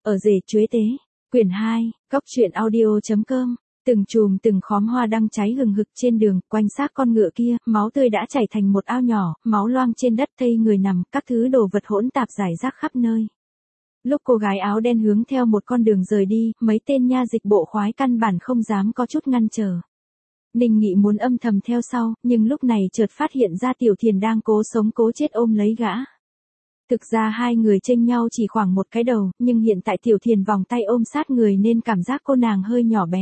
Ở rể chuế tế. Quyển 2, Cóc truyện audio.com. Từng chùm từng khóm hoa đang cháy hừng hực trên đường, quanh xác con ngựa kia, máu tươi đã chảy thành một ao nhỏ, máu loang trên đất, thây người nằm, các thứ đồ vật hỗn tạp rải rác khắp nơi. Lúc cô gái áo đen hướng theo một con đường rời đi, mấy tên nha dịch bộ khoái căn bản không dám có chút ngăn trở. Ninh Nghị muốn âm thầm theo sau, nhưng lúc này chợt phát hiện ra Tiểu Thiền đang cố sống cố chết ôm lấy gã. Thực ra hai người chênh nhau chỉ khoảng một cái đầu, nhưng hiện tại Tiểu Thiền vòng tay ôm sát người nên cảm giác cô nàng hơi nhỏ bé.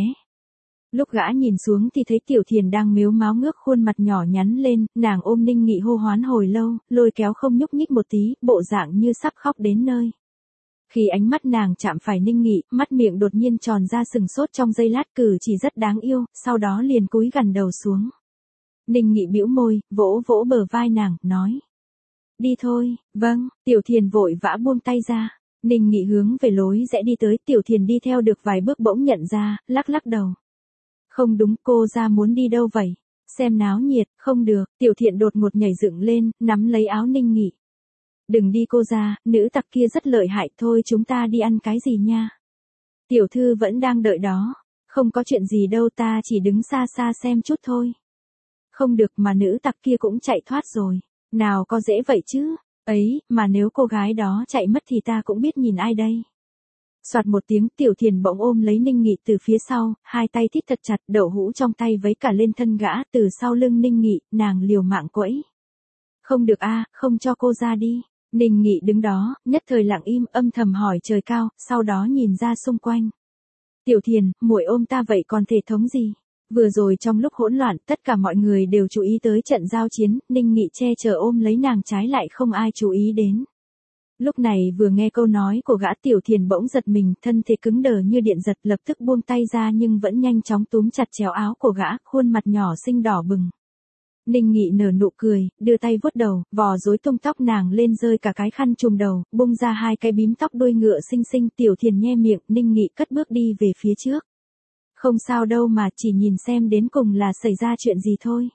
Lúc gã nhìn xuống thì thấy Tiểu Thiền đang mếu máo ngước khuôn mặt nhỏ nhắn lên, nàng ôm Ninh Nghị hô hoán hồi lâu, lôi kéo không nhúc nhích một tí, bộ dạng như sắp khóc đến nơi. Khi ánh mắt nàng chạm phải Ninh Nghị, mắt miệng đột nhiên tròn ra sừng sốt trong giây lát, cử chỉ rất đáng yêu, sau đó liền cúi gằn đầu xuống. Ninh Nghị bĩu môi, vỗ vỗ bờ vai nàng, nói. Đi thôi, vâng, Tiểu Thiền vội vã buông tay ra. Ninh Nghị hướng về lối rẽ đi tới, Tiểu Thiền đi theo được vài bước bỗng nhận ra, lắc lắc đầu. Không đúng, cô ra muốn đi đâu vậy? Xem náo nhiệt, không được, Tiểu Thiền đột ngột nhảy dựng lên, nắm lấy áo Ninh Nghị. Đừng đi cô ra, nữ tặc kia rất lợi hại, thôi chúng ta đi ăn cái gì nha. Tiểu thư vẫn đang đợi đó. Không có chuyện gì đâu, ta chỉ đứng xa xa xem chút thôi. Không được, mà nữ tặc kia cũng chạy thoát rồi. Nào có dễ vậy chứ. Ấy, mà nếu cô gái đó chạy mất thì ta cũng biết nhìn ai đây. Soạt một tiếng, Tiểu Thiền bỗng ôm lấy Ninh Nghị từ phía sau, hai tay thít thật chặt, đậu hũ trong tay vấy cả lên thân gã, từ sau lưng Ninh Nghị, nàng liều mạng quẫy. Không được a, không cho cô ra đi. Ninh Nghị đứng đó, nhất thời lặng im, âm thầm hỏi trời cao, sau đó nhìn ra xung quanh. Tiểu Thiền, muội ôm ta vậy còn thể thống gì? Vừa rồi trong lúc hỗn loạn, tất cả mọi người đều chú ý tới trận giao chiến, Ninh Nghị che chở ôm lấy nàng, trái lại không ai chú ý đến. Lúc này vừa nghe câu nói của gã, Tiểu Thiền bỗng giật mình, thân thể cứng đờ như điện giật, lập tức buông tay ra nhưng vẫn nhanh chóng túm chặt chéo áo của gã, khuôn mặt nhỏ xinh đỏ bừng. Ninh Nghị nở nụ cười, đưa tay vuốt đầu, vò rối tung tóc nàng lên, rơi cả cái khăn trùm đầu, bung ra hai cái bím tóc đuôi ngựa xinh xinh. Tiểu Thiền nhe miệng, Ninh Nghị cất bước đi về phía trước. Không sao đâu mà, chỉ nhìn xem đến cùng là xảy ra chuyện gì thôi.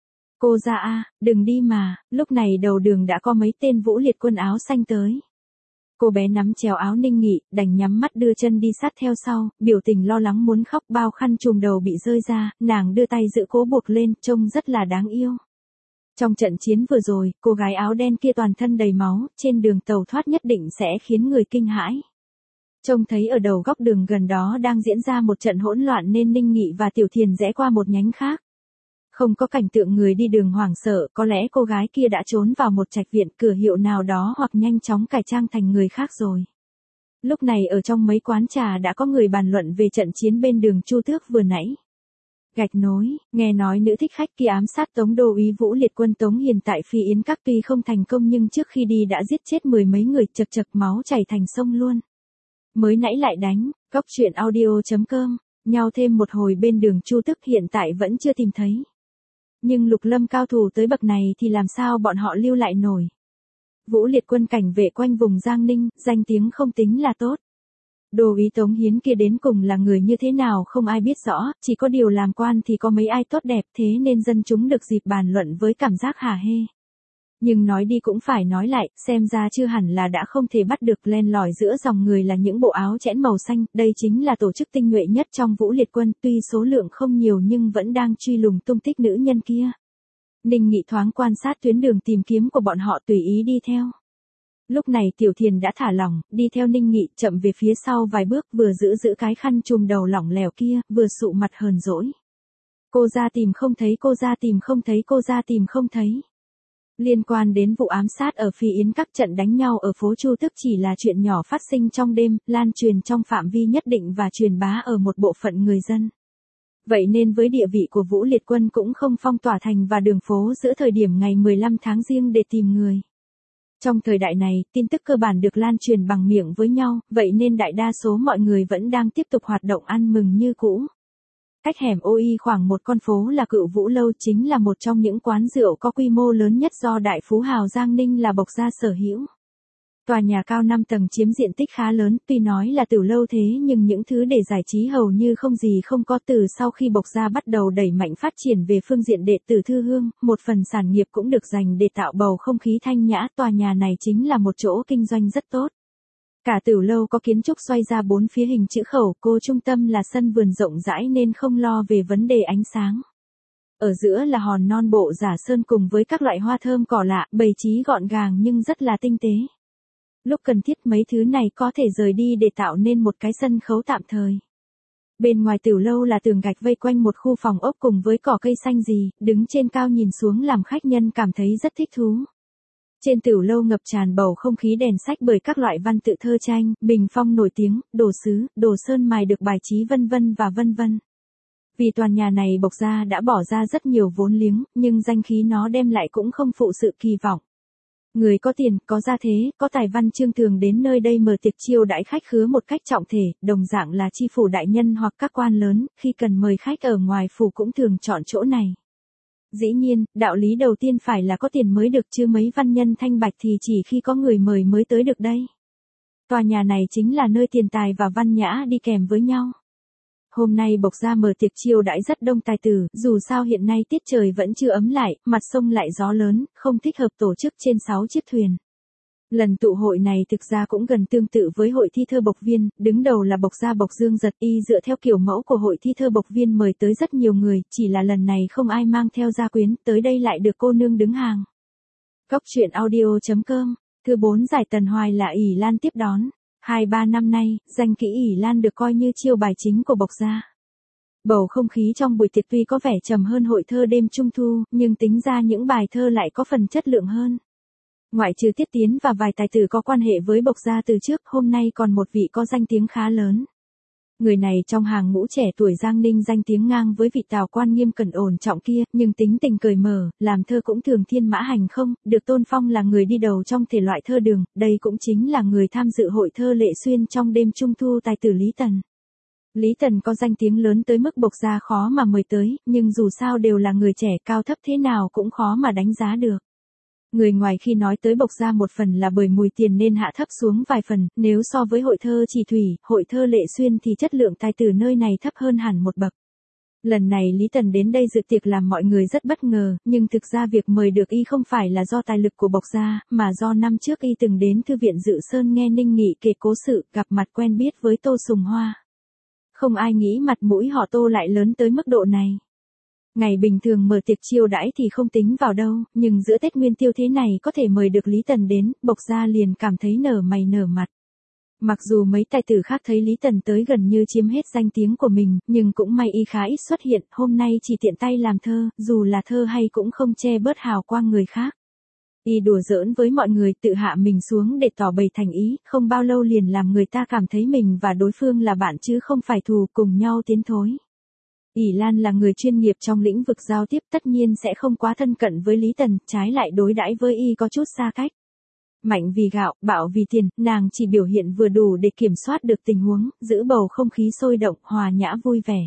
Cô ra a, đừng đi mà. Lúc này đầu đường đã có mấy tên Vũ Liệt Quân áo xanh tới. Cô bé nắm chéo áo Ninh Nghị, đành nhắm mắt đưa chân đi sát theo sau, biểu tình lo lắng muốn khóc, bao khăn trùm đầu bị rơi ra, nàng đưa tay giữ cố buộc lên, trông rất là đáng yêu. Trong trận chiến vừa rồi, cô gái áo đen kia toàn thân đầy máu, trên đường tàu thoát nhất định sẽ khiến người kinh hãi. Trông thấy ở đầu góc đường gần đó đang diễn ra một trận hỗn loạn nên Ninh Nghị và Tiểu Thiền rẽ qua một nhánh khác. Không có cảnh tượng người đi đường hoảng sợ, có lẽ cô gái kia đã trốn vào một trạch viện, cửa hiệu nào đó hoặc nhanh chóng cải trang thành người khác rồi. Lúc này ở trong mấy quán trà đã có người bàn luận về trận chiến bên đường Chu Tước vừa nãy. Gạch nối, nghe nói nữ thích khách kia ám sát Tống đô úy Vũ Liệt Quân Tống Hiền tại Phi Yến Các, tuy không thành công nhưng trước khi đi đã giết chết 10 mấy người, chật chật máu chảy thành sông luôn. Mới nãy lại đánh. Cóc truyện audio.com. Nhau thêm một hồi bên đường Chu Tước, hiện tại vẫn chưa tìm thấy. Nhưng Lục Lâm cao thủ tới bậc này thì làm sao bọn họ lưu lại nổi. Vũ Liệt Quân cảnh vệ quanh vùng Giang Ninh, danh tiếng không tính là tốt. Đô úy Tống Hiến kia đến cùng là người như thế nào không ai biết rõ, chỉ có điều làm quan thì có mấy ai tốt đẹp, thế nên dân chúng được dịp bàn luận với cảm giác hả hê. Nhưng nói đi cũng phải nói lại, xem ra chưa hẳn là đã không thể bắt được. Len lỏi giữa dòng người là những bộ áo chẽn màu xanh, đây chính là tổ chức tinh nhuệ nhất trong Vũ Liệt Quân, tuy số lượng không nhiều nhưng vẫn đang truy lùng tung tích nữ nhân kia. Ninh Nghị thoáng quan sát tuyến đường tìm kiếm của bọn họ, tùy ý đi theo. Lúc này Tiểu Thiền đã thả lỏng, đi theo Ninh Nghị, chậm về phía sau vài bước, vừa giữ cái khăn trùm đầu lỏng lẻo kia, vừa sụ mặt hờn dỗi. Cô ra tìm không thấy, cô ra tìm không thấy, cô ra tìm không thấy. Liên quan đến vụ ám sát ở Phi Yến Các, trận đánh nhau ở phố Chu Tước chỉ là chuyện nhỏ phát sinh trong đêm, lan truyền trong phạm vi nhất định và truyền bá ở một bộ phận người dân. Vậy nên với địa vị của Vũ Liệt Quân cũng không phong tỏa thành và đường phố giữa thời điểm ngày 15 tháng Giêng để tìm người. Trong thời đại này, tin tức cơ bản được lan truyền bằng miệng với nhau, vậy nên đại đa số mọi người vẫn đang tiếp tục hoạt động ăn mừng như cũ. Cách hẻm Ô Y khoảng một con phố là Cựu Vũ Lâu, chính là một trong những quán rượu có quy mô lớn nhất do đại phú hào Giang Ninh là Bộc Gia sở hữu. Tòa nhà cao 5 tầng chiếm diện tích khá lớn, tuy nói là tiểu lâu thế nhưng những thứ để giải trí hầu như không gì không có. Từ sau khi Bộc Gia bắt đầu đẩy mạnh phát triển về phương diện đệ tử thư hương, một phần sản nghiệp cũng được dành để tạo bầu không khí thanh nhã, tòa nhà này chính là một chỗ kinh doanh rất tốt. Cả tiểu lâu có kiến trúc xoay ra bốn phía hình chữ khẩu, cô trung tâm là sân vườn rộng rãi nên không lo về vấn đề ánh sáng. Ở giữa là hòn non bộ giả sơn cùng với các loại hoa thơm cỏ lạ, bày trí gọn gàng nhưng rất là tinh tế. Lúc cần thiết mấy thứ này có thể rời đi để tạo nên một cái sân khấu tạm thời. Bên ngoài tiểu lâu là tường gạch vây quanh một khu phòng ốc cùng với cỏ cây xanh rì, đứng trên cao nhìn xuống làm khách nhân cảm thấy rất thích thú. Trên tiểu lâu ngập tràn bầu không khí đèn sách bởi các loại văn tự thơ tranh, bình phong nổi tiếng, đồ sứ, đồ sơn mài được bài trí vân vân và vân vân. Vì tòa nhà này Bộc Gia đã bỏ ra rất nhiều vốn liếng, nhưng danh khí nó đem lại cũng không phụ sự kỳ vọng. Người có tiền, có gia thế, có tài văn chương thường đến nơi đây mở tiệc chiêu đãi khách khứa một cách trọng thể, đồng dạng là chi phủ đại nhân hoặc các quan lớn, khi cần mời khách ở ngoài phủ cũng thường chọn chỗ này. Dĩ nhiên, đạo lý đầu tiên phải là có tiền mới được chứ mấy văn nhân thanh bạch thì chỉ khi có người mời mới tới được đây. Tòa nhà này chính là nơi tiền tài và văn nhã đi kèm với nhau. Hôm nay Bộc Gia mở tiệc chiêu đãi rất đông tài tử, dù sao hiện nay tiết trời vẫn chưa ấm lại, mặt sông lại gió lớn, không thích hợp tổ chức trên 6 chiếc thuyền. Lần tụ hội này thực ra cũng gần tương tự với hội thi thơ Bộc Viên, đứng đầu là Bộc Gia Bộc Dương Giật y dựa theo kiểu mẫu của hội thi thơ Bộc Viên mời tới rất nhiều người, chỉ là lần này không ai mang theo gia quyến, tới đây lại được cô nương đứng hàng. Góc truyện audio.com, thứ 4 giải Tần Hoài là ỷ Lan tiếp đón. 2-3 năm nay, danh kỹ ỷ Lan được coi như chiêu bài chính của Bộc Gia. Bầu không khí trong buổi tiệc tuy có vẻ trầm hơn hội thơ đêm Trung Thu, nhưng tính ra những bài thơ lại có phần chất lượng hơn. Ngoại trừ Tiết Tiến và vài tài tử có quan hệ với Bộc Gia từ trước, hôm nay còn một vị có danh tiếng khá lớn. Người này trong hàng ngũ trẻ tuổi Giang Ninh danh tiếng ngang với vị Tào quan nghiêm cẩn ổn trọng kia, nhưng tính tình cởi mở, làm thơ cũng thường thiên mã hành không, được tôn phong là người đi đầu trong thể loại thơ đường, đây cũng chính là người tham dự hội thơ Lệ Xuyên trong đêm Trung Thu tài tử Lý Tần. Lý Tần có danh tiếng lớn tới mức Bộc Gia khó mà mời tới, nhưng dù sao đều là người trẻ, cao thấp thế nào cũng khó mà đánh giá được. Người ngoài khi nói tới Bộc Gia một phần là bởi mùi tiền nên hạ thấp xuống vài phần, nếu so với hội thơ Chỉ Thủy, hội thơ Lệ Xuyên thì chất lượng tài tử nơi này thấp hơn hẳn một bậc. Lần này Lý Tần đến đây dự tiệc làm mọi người rất bất ngờ, nhưng thực ra việc mời được y không phải là do tài lực của Bộc Gia, mà do năm trước y từng đến Thư viện Dự Sơn nghe Ninh Nghị kể cố sự, gặp mặt quen biết với Tô Sùng Hoa. Không ai nghĩ mặt mũi họ Tô lại lớn tới mức độ này. Ngày bình thường mở tiệc chiêu đãi thì không tính vào đâu, nhưng giữa Tết Nguyên Tiêu thế này có thể mời được Lý Tần đến, Bộc Gia liền cảm thấy nở mày nở mặt. Mặc dù mấy tài tử khác thấy Lý Tần tới gần như chiếm hết danh tiếng của mình, nhưng cũng may y khá ít xuất hiện, hôm nay chỉ tiện tay làm thơ, dù là thơ hay cũng không che bớt hào quang người khác. Y đùa giỡn với mọi người tự hạ mình xuống để tỏ bày thành ý, không bao lâu liền làm người ta cảm thấy mình và đối phương là bạn chứ không phải thù, cùng nhau tiến thối. ỷ Lan là người chuyên nghiệp trong lĩnh vực giao tiếp, tất nhiên sẽ không quá thân cận với Lý Tần, trái lại đối đãi với y có chút xa cách. Mạnh vì gạo, bạo vì tiền, nàng chỉ biểu hiện vừa đủ để kiểm soát được tình huống, giữ bầu không khí sôi động, hòa nhã vui vẻ.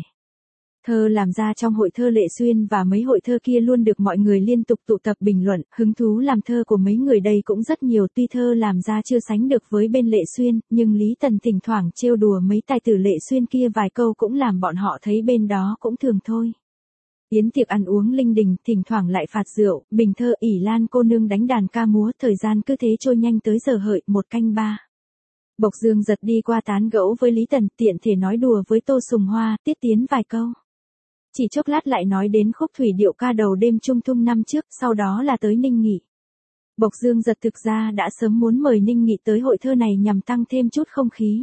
Thơ làm ra trong hội thơ Lệ Xuyên và mấy hội thơ kia luôn được mọi người liên tục tụ tập bình luận, hứng thú làm thơ của mấy người đây cũng rất nhiều, tuy thơ làm ra chưa sánh được với bên Lệ Xuyên, nhưng Lý Tần thỉnh thoảng trêu đùa mấy tài tử Lệ Xuyên kia vài câu cũng làm bọn họ thấy bên đó cũng thường thôi. Yến tiệc ăn uống linh đình, thỉnh thoảng lại phạt rượu, bình thơ ỷ Lan cô nương đánh đàn ca múa, thời gian cứ thế trôi nhanh tới giờ hợi, 1:03. Bộc Dương Giật đi qua tán gẫu với Lý Tần, tiện thể nói đùa với Tô Sùng Hoa, Tiết Tiến vài câu. Chỉ chốc lát lại nói đến khúc thủy điệu ca đầu đêm Trung Thu năm trước, sau đó là tới Ninh Nghị. Bộc Dương Giật thực ra đã sớm muốn mời Ninh Nghị tới hội thơ này nhằm tăng thêm chút không khí.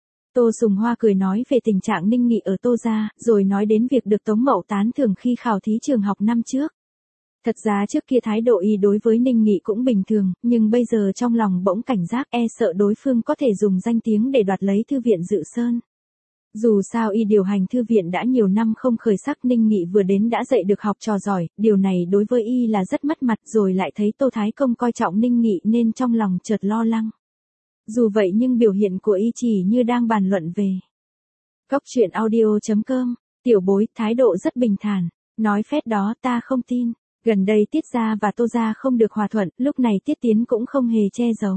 Tô Sùng Hoa cười nói về tình trạng Ninh Nghị ở Tô gia, rồi nói đến việc được Tống Mậu tán thưởng khi khảo thí trường học năm trước. Thật ra trước kia thái độ y đối với Ninh Nghị cũng bình thường, nhưng bây giờ trong lòng bỗng cảnh giác, e sợ đối phương có thể dùng danh tiếng để đoạt lấy Thư viện Dự Sơn. Dù sao y điều hành thư viện đã nhiều năm không khởi sắc, Ninh Nghị vừa đến đã dạy được học trò giỏi, điều này đối với y là rất mất mặt, rồi lại thấy Tô Thái Công coi trọng Ninh Nghị nên trong lòng chợt lo lắng. Dù vậy nhưng biểu hiện của y chỉ như đang bàn luận về. Góc truyện audio.com, tiểu bối, thái độ rất bình thản, nói phét đó ta không tin, gần đây Tiết gia và Tô gia không được hòa thuận, lúc này Tiết Tiến cũng không hề che giấu.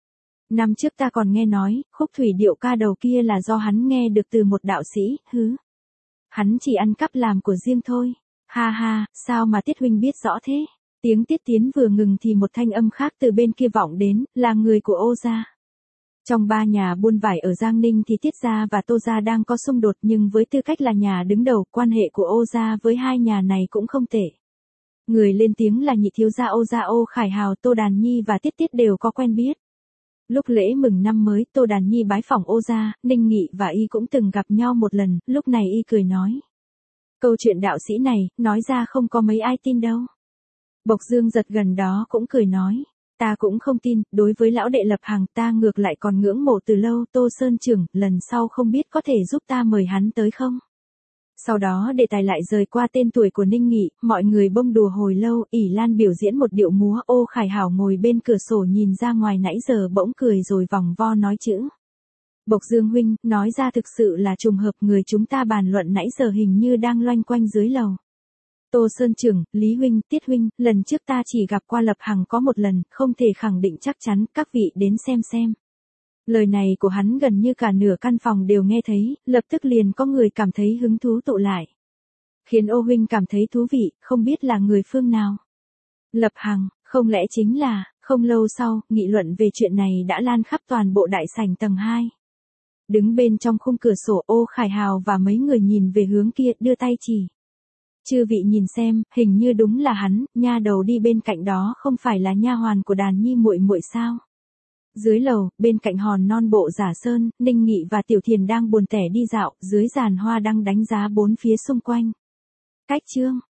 Năm trước ta còn nghe nói, khúc thủy điệu ca đầu kia là do hắn nghe được từ một đạo sĩ, hứ. Hắn chỉ ăn cắp làm của riêng thôi. Ha ha, sao mà Tiết huynh biết rõ thế? Tiếng Tiết Tiến vừa ngừng thì một thanh âm khác từ bên kia vọng đến, là người của Ô gia. Trong ba nhà buôn vải ở Giang Ninh thì Tiết gia và Tô gia đang có xung đột, nhưng với tư cách là nhà đứng đầu, quan hệ của Ô gia với hai nhà này cũng không tệ. Người lên tiếng là nhị thiếu gia Ô Khải Hào, Tô Đàn Nhi và Tiết Tiết đều có quen biết. Lúc lễ mừng năm mới, Tô Đàn Nhi bái phỏng Ô gia, Ninh Nghị và y cũng từng gặp nhau một lần, lúc này y cười nói. Câu chuyện đạo sĩ này, nói ra không có mấy ai tin đâu. Bộc Dương Giật gần đó cũng cười nói. Ta cũng không tin, đối với lão đệ Lập Hằng ta ngược lại còn ngưỡng mộ từ lâu. Tô Sơn trưởng, lần sau không biết có thể giúp ta mời hắn tới không? Sau đó đề tài lại rời qua tên tuổi của Ninh Nghị, mọi người bông đùa hồi lâu, ỷ Lan biểu diễn một điệu múa. Ô Khải Hảo ngồi bên cửa sổ nhìn ra ngoài nãy giờ bỗng cười rồi vòng vo nói chữ. Bộc Dương huynh, nói ra thực sự là trùng hợp, người chúng ta bàn luận nãy giờ hình như đang loanh quanh dưới lầu. Tô Sơn trưởng, Lý huynh, Tiết huynh, lần trước ta chỉ gặp qua Lập Hằng có một lần, không thể khẳng định chắc chắn, các vị đến xem. Lời này của hắn gần như cả nửa căn phòng đều nghe thấy, lập tức liền có người cảm thấy hứng thú tụ lại. Khiến Ô huynh cảm thấy thú vị, không biết là người phương nào. Lập Hằng, không lẽ chính là, không lâu sau, nghị luận về chuyện này đã lan khắp toàn bộ đại sảnh tầng 2. Đứng bên trong khung cửa sổ, Ô Khải Hào và mấy người nhìn về hướng kia, đưa tay chỉ. Chư vị nhìn xem, hình như đúng là hắn, nha đầu đi bên cạnh đó không phải là nha hoàn của Đàn Nhi muội muội sao? Dưới lầu, bên cạnh hòn non bộ Giả Sơn, Ninh Nghị và Tiểu Thiền đang buồn tẻ đi dạo, dưới giàn hoa đang đánh giá bốn phía xung quanh. Cách chương